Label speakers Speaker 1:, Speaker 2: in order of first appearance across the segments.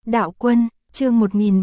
Speaker 1: Đạo Quân, chương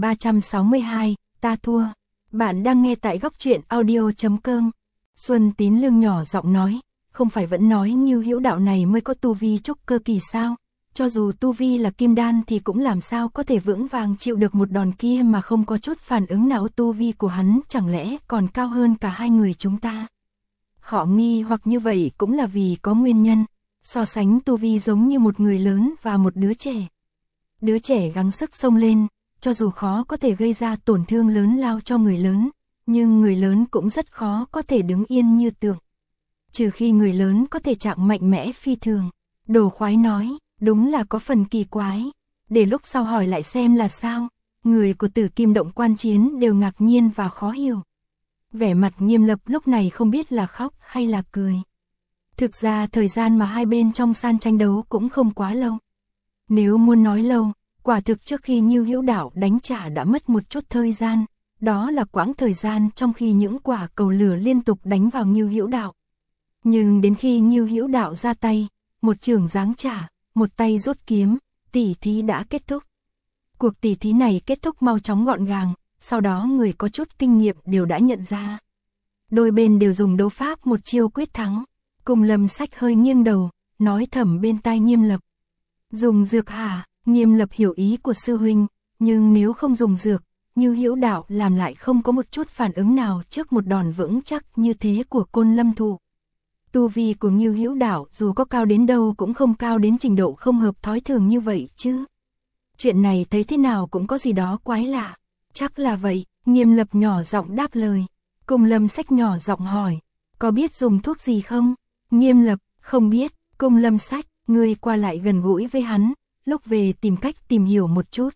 Speaker 1: 1362, ta thua. Bạn đang nghe tại góc truyện audio.com. Xuân Tín Lương nhỏ giọng nói, không phải vẫn nói Ngưu Hữu Đạo này mới có tu vi trúc cơ kỳ sao? Cho dù tu vi là kim đan thì cũng làm sao có thể vững vàng chịu được một đòn kia mà không có chút phản ứng nào. Tu vi của hắn chẳng lẽ còn cao hơn cả hai người chúng ta? Họ nghi hoặc như vậy cũng là vì có nguyên nhân. So sánh tu vi giống như một người lớn và một đứa trẻ. Đứa trẻ gắng sức xông lên, cho dù khó có thể gây ra tổn thương lớn lao cho người lớn, nhưng người lớn cũng rất khó có thể đứng yên như tượng. Trừ khi người lớn có thể trạng mạnh mẽ phi thường. Đồ Khoái nói, đúng là có phần kỳ quái. Để lúc sau hỏi lại xem là sao. Người của Tử Kim Động quan chiến đều ngạc nhiên và khó hiểu. Vẻ mặt Nghiêm Lập lúc này không biết là khóc hay là cười. Thực ra thời gian mà hai bên trong sàn tranh đấu cũng không quá lâu. Nếu muốn nói lâu, quả thực trước khi Ngưu Hữu Đạo đánh trả đã mất một chút thời gian. Đó là quãng thời gian trong khi những quả cầu lửa liên tục đánh vào Ngưu Hữu Đạo. Nhưng đến khi Ngưu Hữu Đạo ra tay, một chưởng giáng trả, một tay rút kiếm, tỉ thí đã kết thúc. Cuộc tỉ thí này kết thúc mau chóng gọn gàng, sau đó người có chút kinh nghiệm đều đã nhận ra. Đôi bên đều dùng đấu pháp một chiêu quyết thắng. Cùng Lâm Sách hơi nghiêng đầu, nói thầm bên tai Nghiêm Lập. Dùng dược hả? Nghiêm Lập hiểu ý của sư huynh, nhưng nếu không dùng dược, Ngưu Hữu Đạo làm lại không có một chút phản ứng nào trước một đòn vững chắc như thế của Côn Lâm Thụ. Tu vi của Ngưu Hữu Đạo dù có cao đến đâu cũng không cao đến trình độ không hợp thói thường như vậy chứ. Chuyện này thấy thế nào cũng có gì đó quái lạ. Chắc là vậy, Nghiêm Lập nhỏ giọng đáp lời. Cùng Lâm Sách nhỏ giọng hỏi, có biết dùng thuốc gì không? Nghiêm Lập, không biết. Cùng Lâm Sách, ngươi qua lại gần gũi với hắn, lúc về tìm cách tìm hiểu một chút.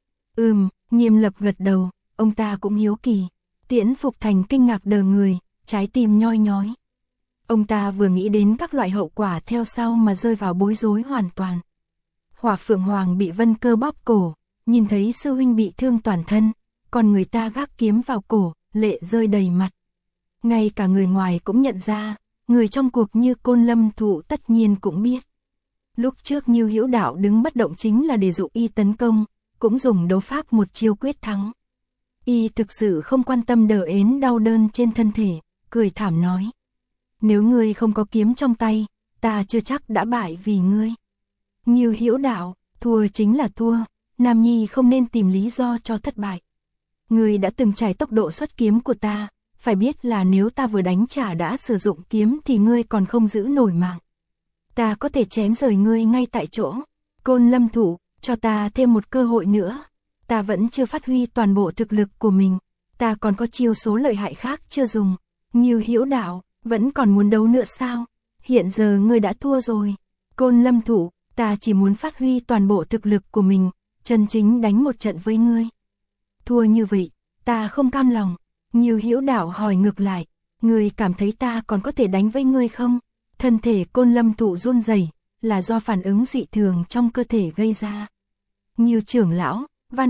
Speaker 1: Nghiêm Lập gật đầu, ông ta cũng hiếu kỳ. Tiễn Phục Thành kinh ngạc đờ người, trái tim nhoi nhói. Ông ta vừa nghĩ đến các loại hậu quả theo sau mà rơi vào bối rối hoàn toàn. Hỏa Phượng Hoàng bị Vân Cơ bóp cổ, nhìn thấy sư huynh bị thương toàn thân, còn người ta gác kiếm vào cổ, lệ rơi đầy mặt. Ngay cả người ngoài cũng nhận ra, người trong cuộc như Côn Lâm Thụ tất nhiên cũng biết. Lúc trước Ngưu Hữu Đạo đứng bất động chính là để dụ y tấn công, cũng dùng đấu pháp một chiêu quyết thắng. Y thực sự không quan tâm đờ ến đau đớn trên thân thể, cười thảm nói. Nếu ngươi không có kiếm trong tay, ta chưa chắc đã bại vì ngươi. Ngưu Hữu Đạo, thua chính là thua, Nam Nhi không nên tìm lý do cho thất bại. Ngươi đã từng trải tốc độ xuất kiếm của ta, phải biết là nếu ta vừa đánh trả đã sử dụng kiếm thì ngươi còn không giữ nổi mạng. Ta có thể chém rời ngươi ngay tại chỗ. Côn Lâm Thụ, cho ta thêm một cơ hội nữa. Ta vẫn chưa phát huy toàn bộ thực lực của mình. Ta còn có chiêu số lợi hại khác chưa dùng. Ngưu Hữu Đạo, vẫn còn muốn đấu nữa sao? Hiện giờ ngươi đã thua rồi. Côn Lâm Thụ, ta chỉ muốn phát huy toàn bộ thực lực của mình, chân chính đánh một trận với ngươi. Thua như vậy, ta không cam lòng. Ngưu Hữu Đạo hỏi ngược lại, ngươi cảm thấy ta còn có thể đánh với ngươi không? Thân thể Côn Lâm Thụ run rẩy, là do phản ứng dị thường trong cơ thể gây ra. Ngưu trưởng lão, van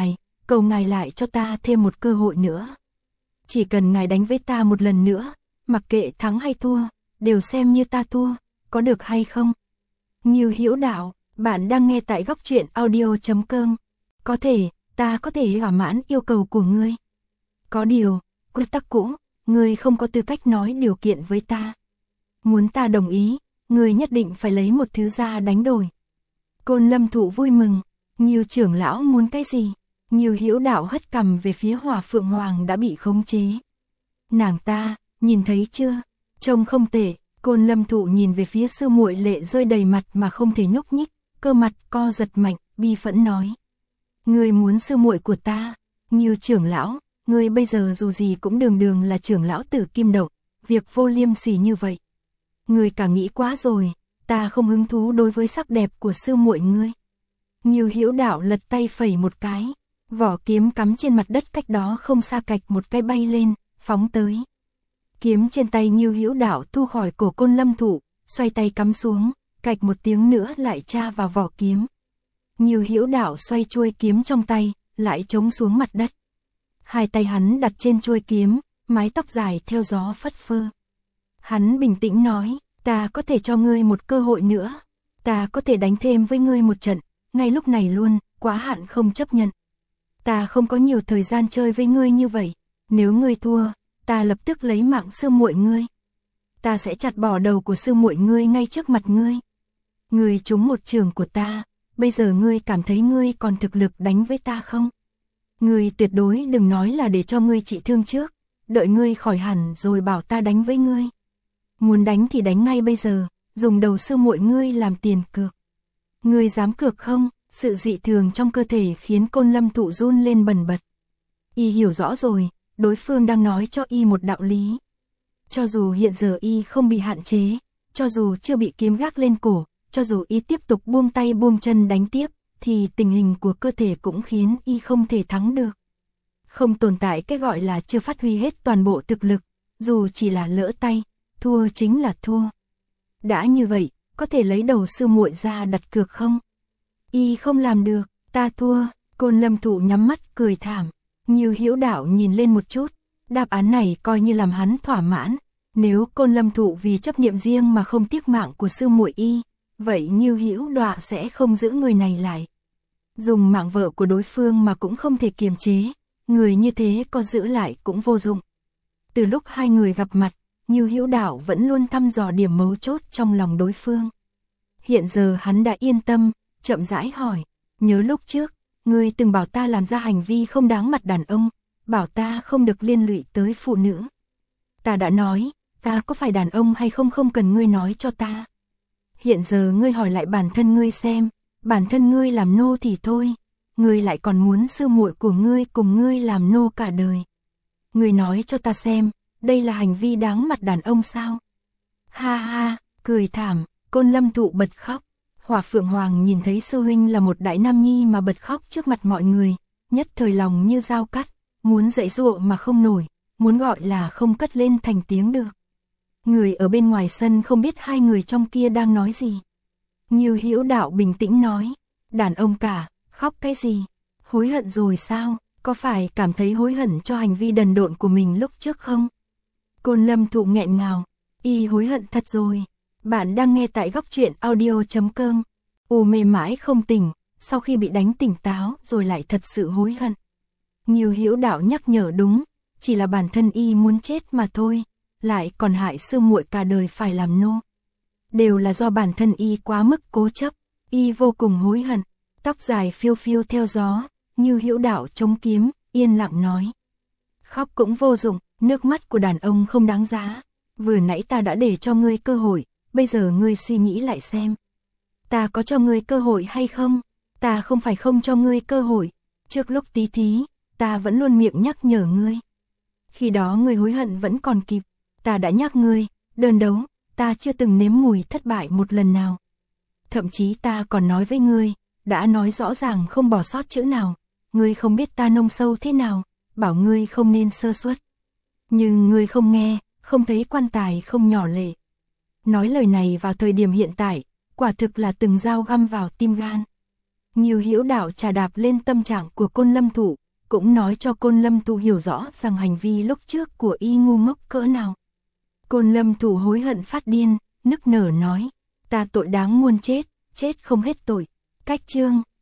Speaker 1: cầu ngài lại cho ta thêm một cơ hội nữa. Chỉ cần ngài đánh với ta một lần nữa, mặc kệ thắng hay thua, đều xem như ta thua, có được hay không? Ngưu Hữu Đạo, bạn đang nghe tại góc truyện audio.com. Có thể, ta có thể thỏa mãn yêu cầu của ngươi. Có điều, quy tắc cũ, ngươi không có tư cách nói điều kiện với ta. Muốn ta đồng ý, ngươi nhất định phải lấy một thứ ra đánh đổi. Côn Lâm Thụ vui mừng, Ngưu trưởng lão muốn cái gì? Ngưu Hữu Đạo hất cằm về phía Hỏa Phượng Hoàng đã bị khống chế. Nàng ta, nhìn thấy chưa? Trông không tệ. Côn Lâm Thụ nhìn về phía sư muội lệ rơi đầy mặt mà không thể nhúc nhích, cơ mặt co giật mạnh, bi phẫn nói. Ngươi muốn sư muội của ta? Ngưu trưởng lão, ngươi bây giờ dù gì cũng đường là trưởng lão Tử Kim Động, việc vô liêm sỉ như vậy. Ngươi cả nghĩ quá rồi, ta không hứng thú đối với sắc đẹp của sư muội ngươi. Ngưu Hữu Đạo lật tay phẩy một cái, vỏ kiếm cắm trên mặt đất cách đó không xa cạch một cái bay lên, phóng tới. Kiếm trên tay Ngưu Hữu Đạo thu khỏi cổ Côn Lâm Thụ, xoay tay cắm xuống, cạch một tiếng nữa lại tra vào vỏ kiếm. Ngưu Hữu Đạo xoay chuôi kiếm trong tay, lại chống xuống mặt đất. Hai tay hắn đặt trên chuôi kiếm, mái tóc dài theo gió phất phơ. Hắn bình tĩnh nói, ta có thể cho ngươi một cơ hội nữa. Ta có thể đánh thêm với ngươi một trận, ngay lúc này luôn, quá hạn không chấp nhận. Ta không có nhiều thời gian chơi với ngươi như vậy, nếu ngươi thua, ta lập tức lấy mạng sư muội ngươi. Ta sẽ chặt bỏ đầu của sư muội ngươi ngay trước mặt ngươi. Ngươi trúng một trường của ta, bây giờ ngươi cảm thấy ngươi còn thực lực đánh với ta không? Ngươi tuyệt đối đừng nói là để cho ngươi trị thương trước, đợi ngươi khỏi hẳn rồi bảo ta đánh với ngươi. Muốn đánh thì đánh ngay bây giờ, dùng đầu sư muội ngươi làm tiền cược. Ngươi dám cược không? Sự dị thường trong cơ thể khiến Côn Lâm Thụ run lên bần bật. Y hiểu rõ rồi, đối phương đang nói cho y một đạo lý. Cho dù hiện giờ y không bị hạn chế, cho dù chưa bị kiếm gác lên cổ, cho dù y tiếp tục buông tay buông chân đánh tiếp, thì tình hình của cơ thể cũng khiến y không thể thắng được. Không tồn tại cái gọi là chưa phát huy hết toàn bộ thực lực, dù chỉ là lỡ tay, thua chính là thua. Đã như vậy, có thể lấy đầu sư muội ra đặt cược không? Y không làm được, ta thua. Côn Lâm Thụ nhắm mắt cười thảm. Như Hữu Đạo nhìn lên một chút, đáp án này coi như làm hắn thỏa mãn. Nếu Côn Lâm Thụ vì chấp niệm riêng mà không tiếc mạng của sư muội y, vậy Như Hữu Đạo sẽ không giữ người này lại. Dùng mạng vợ của đối phương mà cũng không thể kiềm chế, người như thế có giữ lại cũng vô dụng. Từ lúc hai người gặp mặt, Như Hữu Đạo vẫn luôn thăm dò điểm mấu chốt trong lòng đối phương. Hiện giờ hắn đã yên tâm, chậm rãi hỏi, nhớ lúc trước, ngươi từng bảo ta làm ra hành vi không đáng mặt đàn ông, bảo ta không được liên lụy tới phụ nữ. Ta đã nói, ta có phải đàn ông hay không không cần ngươi nói cho ta. Hiện giờ ngươi hỏi lại bản thân ngươi xem, bản thân ngươi làm nô thì thôi, ngươi lại còn muốn sư muội của ngươi cùng ngươi làm nô cả đời. Ngươi nói cho ta xem, đây là hành vi đáng mặt đàn ông sao? Ha ha, cười thảm, Côn Lâm Thụ bật khóc. Hỏa Phượng Hoàng nhìn thấy sư huynh là một đại nam nhi mà bật khóc trước mặt mọi người, nhất thời lòng như dao cắt, muốn dạy dỗ mà không nổi, muốn gọi là không cất lên thành tiếng được. Người ở bên ngoài sân không biết hai người trong kia đang nói gì. Như Hữu Đạo bình tĩnh nói, đàn ông cả, khóc cái gì? Hối hận rồi sao? Có phải cảm thấy hối hận cho hành vi đần độn của mình lúc trước không? Côn Lâm Thụ nghẹn ngào, y hối hận thật rồi. Bạn đang nghe tại góc truyện audio.com. Mê mãi không tỉnh, sau khi bị đánh tỉnh táo rồi lại thật sự hối hận. Như Hữu Đạo nhắc nhở đúng, chỉ là bản thân y muốn chết mà thôi, lại còn hại sư muội cả đời phải làm nô. Đều là do bản thân y quá mức cố chấp, y vô cùng hối hận. Tóc dài phiêu phiêu theo gió, Như Hữu Đạo chống kiếm, yên lặng nói. Khóc cũng vô dụng, nước mắt của đàn ông không đáng giá. Vừa nãy ta đã để cho ngươi cơ hội, bây giờ ngươi suy nghĩ lại xem. Ta có cho ngươi cơ hội hay không? Ta không phải không cho ngươi cơ hội. Trước lúc tí thí, ta vẫn luôn miệng nhắc nhở ngươi. Khi đó ngươi hối hận vẫn còn kịp. Ta đã nhắc ngươi, đơn đấu, ta chưa từng nếm mùi thất bại một lần nào. Thậm chí ta còn nói với ngươi, đã nói rõ ràng không bỏ sót chữ nào. Ngươi không biết ta nông sâu thế nào, bảo ngươi không nên sơ suất. Nhưng ngươi không nghe, không thấy quan tài không nhỏ lệ. Nói lời này vào thời điểm hiện tại, quả thực là từng dao găm vào tim gan. Như Hữu Đạo trà đạp lên tâm trạng của Côn Lâm Thụ, cũng nói cho Côn Lâm Thụ hiểu rõ rằng hành vi lúc trước của y ngu ngốc cỡ nào. Côn Lâm Thụ hối hận phát điên, nức nở nói, ta tội đáng muôn chết, chết không hết tội. Cách chương